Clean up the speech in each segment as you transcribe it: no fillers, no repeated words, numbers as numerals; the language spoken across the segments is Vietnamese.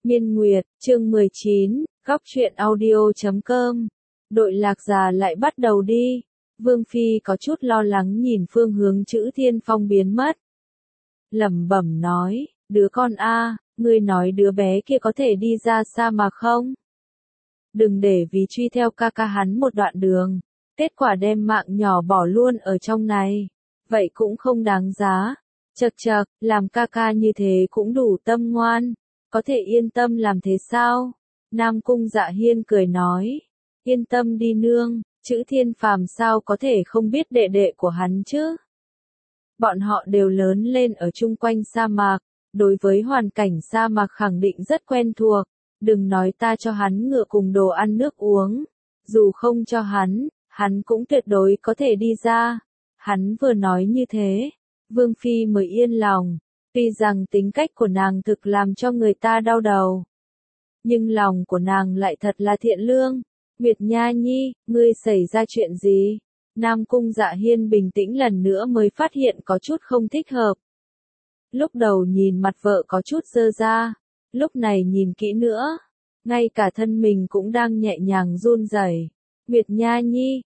Miên Nguyệt, chương 19, góc truyện audio.com. Đội lạc già lại bắt đầu đi. Vương Phi có chút lo lắng nhìn phương hướng Chữ Thiên Phong biến mất. Lẩm bẩm nói, đứa con a, ngươi nói đứa bé kia có thể đi ra sa mạc không? Đừng để vì truy theo ca ca hắn một đoạn đường, kết quả đem mạng nhỏ bỏ luôn ở trong này. Vậy cũng không đáng giá. Chậc chậc, làm ca ca như thế cũng đủ tâm ngoan. Có thể yên tâm làm thế sao? Nam Cung Dạ Hiên cười nói. Yên tâm đi nương, Chữ Thiên Phàm sao có thể không biết đệ đệ của hắn chứ? Bọn họ đều lớn lên ở chung quanh sa mạc, đối với hoàn cảnh sa mạc khẳng định rất quen thuộc. Đừng nói ta cho hắn ngựa cùng đồ ăn nước uống. Dù không cho hắn cũng tuyệt đối có thể đi ra. Hắn vừa nói như thế, Vương Phi mới yên lòng. Tuy rằng tính cách của nàng thực làm cho người ta đau đầu, nhưng lòng của nàng lại thật là thiện lương. Nguyệt Nha Nhi, ngươi xảy ra chuyện gì? Nam Cung Dạ Hiên bình tĩnh lần nữa mới phát hiện có chút không thích hợp. Lúc đầu nhìn mặt vợ có chút dơ ra, lúc này nhìn kỹ nữa, ngay cả thân mình cũng đang nhẹ nhàng run rẩy. Nguyệt Nha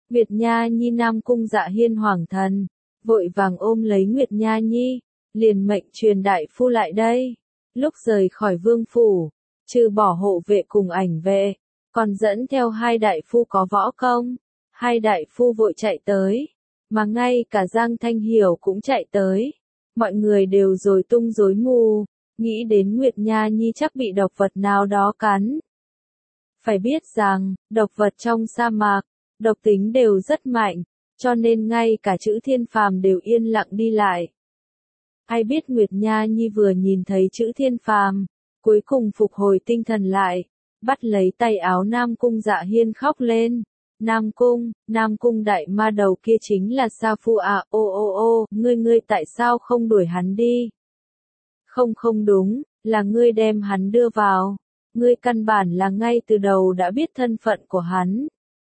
Nhi Nam Cung Dạ Hiên hoảng thần, vội vàng ôm lấy Nguyệt Nha Nhi, liền mệnh truyền đại phu lại đây. Lúc rời khỏi vương phủ, trừ bỏ hộ vệ cùng ảnh vệ, còn dẫn theo hai đại phu có võ công. Hai đại phu vội chạy tới, mà ngay cả Giang Thanh Hiểu cũng chạy tới. Mọi người đều rối tung rối mù, nghĩ đến Nguyệt Nha Nhi chắc bị độc vật nào đó cắn. Phải biết rằng, độc vật trong sa mạc, độc tính đều rất mạnh, cho nên ngay cả Chữ Thiên Phàm đều yên lặng đi lại. Ai biết Nguyệt Nha Nhi vừa nhìn thấy Chữ Thiên Phàm, cuối cùng phục hồi tinh thần lại, bắt lấy tay áo Nam Cung Dạ Hiên khóc lên. Nam Cung đại ma đầu kia chính là Sa Phu à, ô, ngươi tại sao không đuổi hắn đi? Không đúng, là ngươi đem hắn đưa vào. Ngươi căn bản là ngay từ đầu đã biết thân phận của hắn.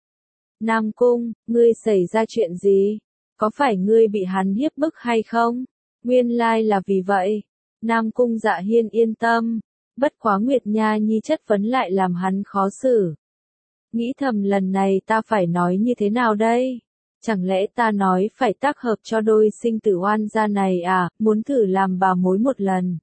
Nam Cung, ngươi xảy ra chuyện gì? Có phải ngươi bị hắn hiếp bức hay không? Nguyên lai là vì vậy. Nam Cung Dạ Hiên yên tâm. Bất quá Nguyệt Nha Nhi chất vấn lại làm hắn khó xử. Nghĩ thầm lần này ta phải nói như thế nào đây? Chẳng lẽ ta nói phải tác hợp cho đôi sinh tử oan gia này à, muốn thử làm bà mối một lần?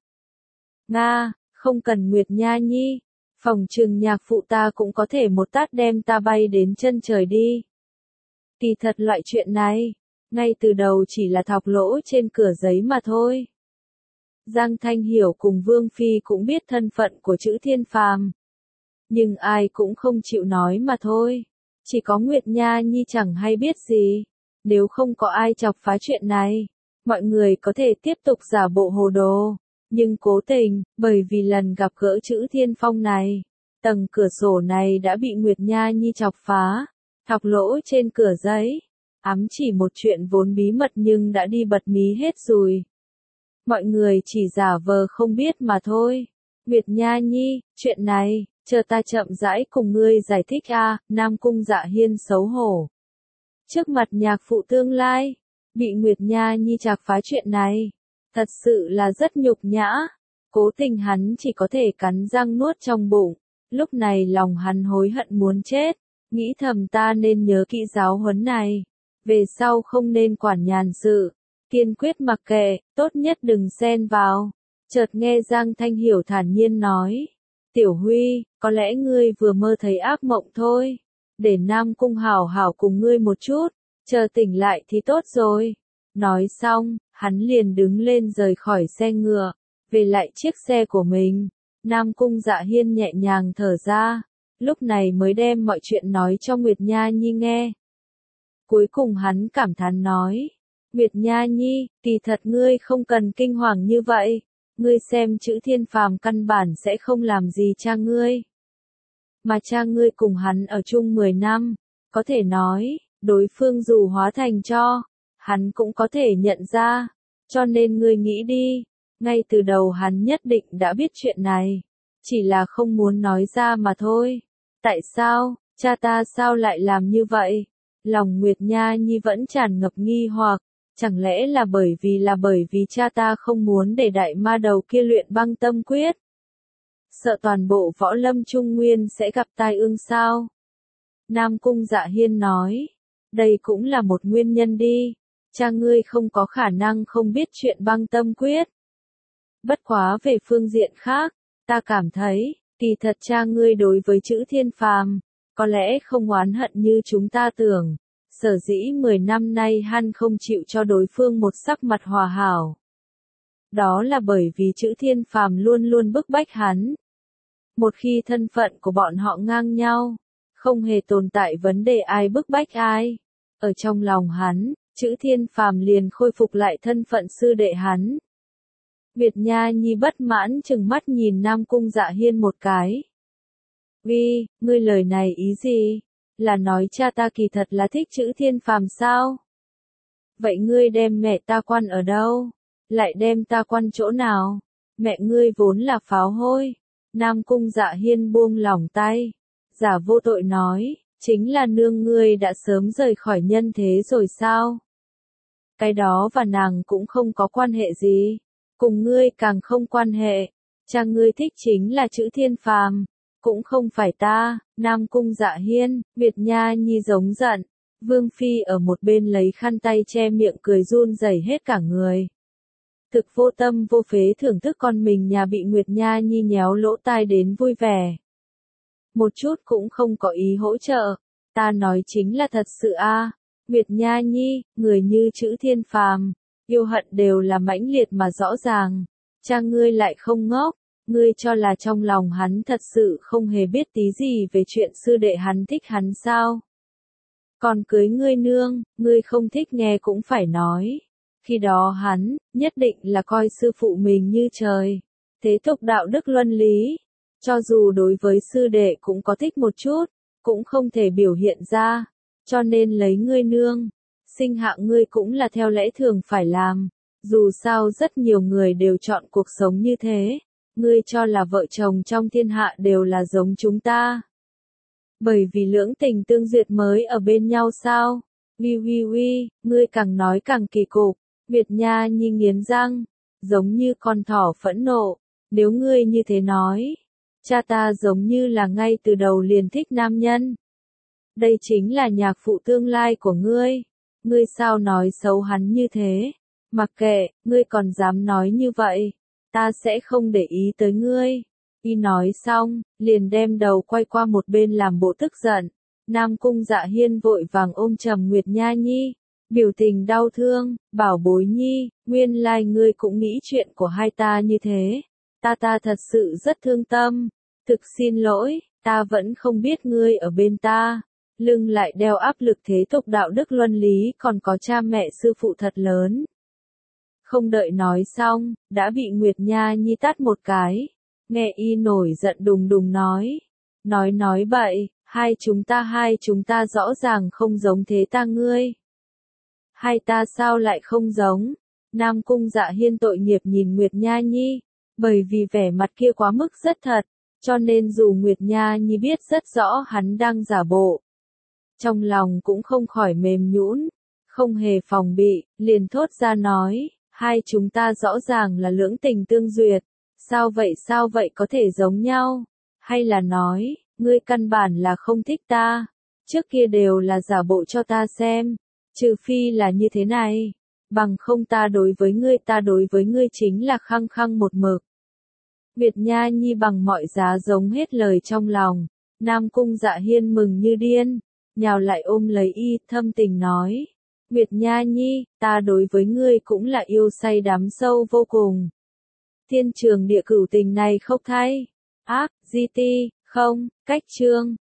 Nga, không cần Nguyệt Nha Nhi. Phòng trường nhạc phụ ta cũng có thể một tát đem ta bay đến chân trời đi. Kỳ thật loại chuyện này, ngay từ đầu chỉ là thọc lỗ trên cửa giấy mà thôi. Giang Thanh Hiểu cùng Vương Phi cũng biết thân phận của Chữ Thiên Phàm, nhưng ai cũng không chịu nói mà thôi. Chỉ có Nguyệt Nha Nhi chẳng hay biết gì. Nếu không có ai chọc phá chuyện này, mọi người có thể tiếp tục giả bộ hồ đồ. Nhưng cố tình, bởi vì lần gặp gỡ Chữ Thiên Phong này, tầng cửa sổ này đã bị Nguyệt Nha Nhi chọc phá, thọc lỗ trên cửa giấy, ám chỉ một chuyện vốn bí mật nhưng đã đi bật mí hết rồi. Mọi người chỉ giả vờ không biết mà thôi. Nguyệt Nha Nhi, chuyện này, chờ ta chậm rãi cùng ngươi giải thích a. Nam Cung Dạ Hiên xấu hổ. Trước mặt nhạc phụ tương lai, bị Nguyệt Nha Nhi chọc phá chuyện này. Thật sự là rất nhục nhã. Cố tình hắn chỉ có thể cắn răng nuốt trong bụng. Lúc này lòng hắn hối hận muốn chết. Nghĩ thầm ta nên nhớ kỹ giáo huấn này. Về sau không nên quản nhàn sự. Kiên quyết mặc kệ, tốt nhất đừng xen vào. Chợt nghe Giang Thanh Hiểu thản nhiên nói. Tiểu Huy, có lẽ ngươi vừa mơ thấy ác mộng thôi. Để Nam Cung hảo hảo cùng ngươi một chút. Chờ tỉnh lại thì tốt rồi. Nói xong, hắn liền đứng lên rời khỏi xe ngựa, về lại chiếc xe của mình. Nam Cung Dạ Hiên nhẹ nhàng thở ra, lúc này mới đem mọi chuyện nói cho Nguyệt Nha Nhi nghe. Cuối cùng hắn cảm thán nói, Nguyệt Nha Nhi, kỳ thật ngươi không cần kinh hoàng như vậy, ngươi xem Chữ Thiên Phàm căn bản sẽ không làm gì cha ngươi. Mà cha ngươi cùng hắn ở chung 10 năm, có thể nói, đối phương dù hóa thành cho, hắn cũng có thể nhận ra, cho nên ngươi nghĩ đi, ngay từ đầu hắn nhất định đã biết chuyện này, chỉ là không muốn nói ra mà thôi. Tại sao, cha ta sao lại làm như vậy? Lòng Nguyệt Nha Nhi vẫn tràn ngập nghi hoặc, chẳng lẽ là bởi vì cha ta không muốn để đại ma đầu kia luyện băng tâm quyết? sợ toàn bộ võ lâm Trung Nguyên sẽ gặp tai ương sao? Nam Cung Dạ Hiên nói, đây cũng là một nguyên nhân đi, cha ngươi không có khả năng không biết chuyện Băng Tâm Quyết. Bất quá về phương diện khác, ta cảm thấy, kỳ thật cha ngươi đối với chữ Thiên Phàm, có lẽ không oán hận như chúng ta tưởng, sở dĩ 10 năm nay hắn không chịu cho đối phương một sắc mặt hòa hảo. Đó là bởi vì chữ Thiên Phàm luôn luôn bức bách hắn. Một khi thân phận của bọn họ ngang nhau, không hề tồn tại vấn đề ai bức bách ai. Ở trong lòng hắn, chữ Thiên Phàm liền khôi phục lại thân phận sư đệ hắn. Nguyệt Nha Nhi bất mãn chừng mắt nhìn Nam Cung Dạ Hiên một cái. Vi, ngươi lời này ý gì? Là nói cha ta kỳ thật là thích chữ Thiên Phàm sao? Vậy ngươi đem mẹ ta quan ở đâu? Lại đem ta quan chỗ nào? Mẹ ngươi vốn là pháo hôi. Nam Cung Dạ Hiên buông lỏng tay. Giả vô tội nói, chính là nương ngươi đã sớm rời khỏi nhân thế rồi sao? Cái đó và nàng cũng không có quan hệ gì. Cùng ngươi càng không quan hệ. Cha ngươi thích chính là chữ Thiên Phàm, cũng không phải ta. Nam Cung Dạ Hiên, Nguyệt Nha Nhi giống giận. Vương Phi ở một bên lấy khăn tay che miệng cười run rẩy hết cả người. Thực vô tâm vô phế thưởng thức con mình nhà bị Nguyệt Nha Nhi nhéo lỗ tai đến vui vẻ. Một chút cũng không có ý hỗ trợ. Ta nói chính là thật sự a. Nguyệt Nha Nhi, người như chữ Thiên Phàm, yêu hận đều là mãnh liệt mà rõ ràng. Cha ngươi lại không ngốc, ngươi cho là trong lòng hắn thật sự không hề biết tí gì về chuyện sư đệ hắn thích hắn sao? Còn cưới ngươi nương, ngươi không thích nghe cũng phải nói. Khi đó hắn, nhất định là coi sư phụ mình như trời. Thế tục đạo đức luân lý, cho dù đối với sư đệ cũng có thích một chút, cũng không thể biểu hiện ra, cho nên lấy ngươi nương. Sinh hạ ngươi cũng là theo lẽ thường phải làm, dù sao rất nhiều người đều chọn cuộc sống như thế, ngươi cho là vợ chồng trong thiên hạ đều là giống chúng ta. Bởi vì lưỡng tình tương duyệt mới ở bên nhau sao? Ngươi càng nói càng kỳ cục. Nguyệt Nha Nhi nghiến răng, giống như con thỏ phẫn nộ, nếu ngươi như thế nói, cha ta giống như là ngay từ đầu liền thích nam nhân. Đây chính là nhạc phụ tương lai của ngươi sao nói xấu hắn như thế? Mặc kệ, ngươi còn dám nói như vậy, ta sẽ không để ý tới ngươi. Y nói xong, liền đem đầu quay qua một bên làm bộ tức giận. Nam Cung Dạ Hiên vội vàng ôm chầm Nguyệt Nha Nhi, biểu tình đau thương, bảo bối nhi, nguyên lai ngươi cũng nghĩ chuyện của hai ta như thế. Ta thật sự rất thương tâm, thực xin lỗi, ta vẫn không biết ngươi ở bên ta. Lưng lại đeo áp lực thế tục đạo đức luân lý còn có cha mẹ sư phụ thật lớn. Không đợi nói xong, đã bị Nguyệt Nha Nhi tát một cái. Nghe y nổi giận đùng đùng nói. Nói bậy, hai chúng ta rõ ràng không giống thế ta ngươi. Hai ta sao lại không giống? Nam Cung Dạ Hiên tội nghiệp nhìn Nguyệt Nha Nhi, bởi vì vẻ mặt kia quá mức rất thật, cho nên dù Nguyệt Nha Nhi biết rất rõ hắn đang giả bộ, trong lòng cũng không khỏi mềm nhũn, không hề phòng bị, liền thốt ra nói, hai chúng ta rõ ràng là lưỡng tình tương duyệt, sao vậy có thể giống nhau? Hay là nói, ngươi căn bản là không thích ta, trước kia đều là giả bộ cho ta xem, trừ phi là như thế này, bằng không ta đối với ngươi chính là khăng khăng một mực. Nguyệt Nha Nhi bằng mọi giá giống hết lời trong lòng, Nam Cung Dạ Hiên mừng như điên, nhào lại ôm lấy y, thâm tình nói, Nguyệt Nha Nhi, ta đối với ngươi cũng là yêu say đắm sâu vô cùng. Thiên trường địa cửu tình này khốc thay, ác, di ti, không, cách chương.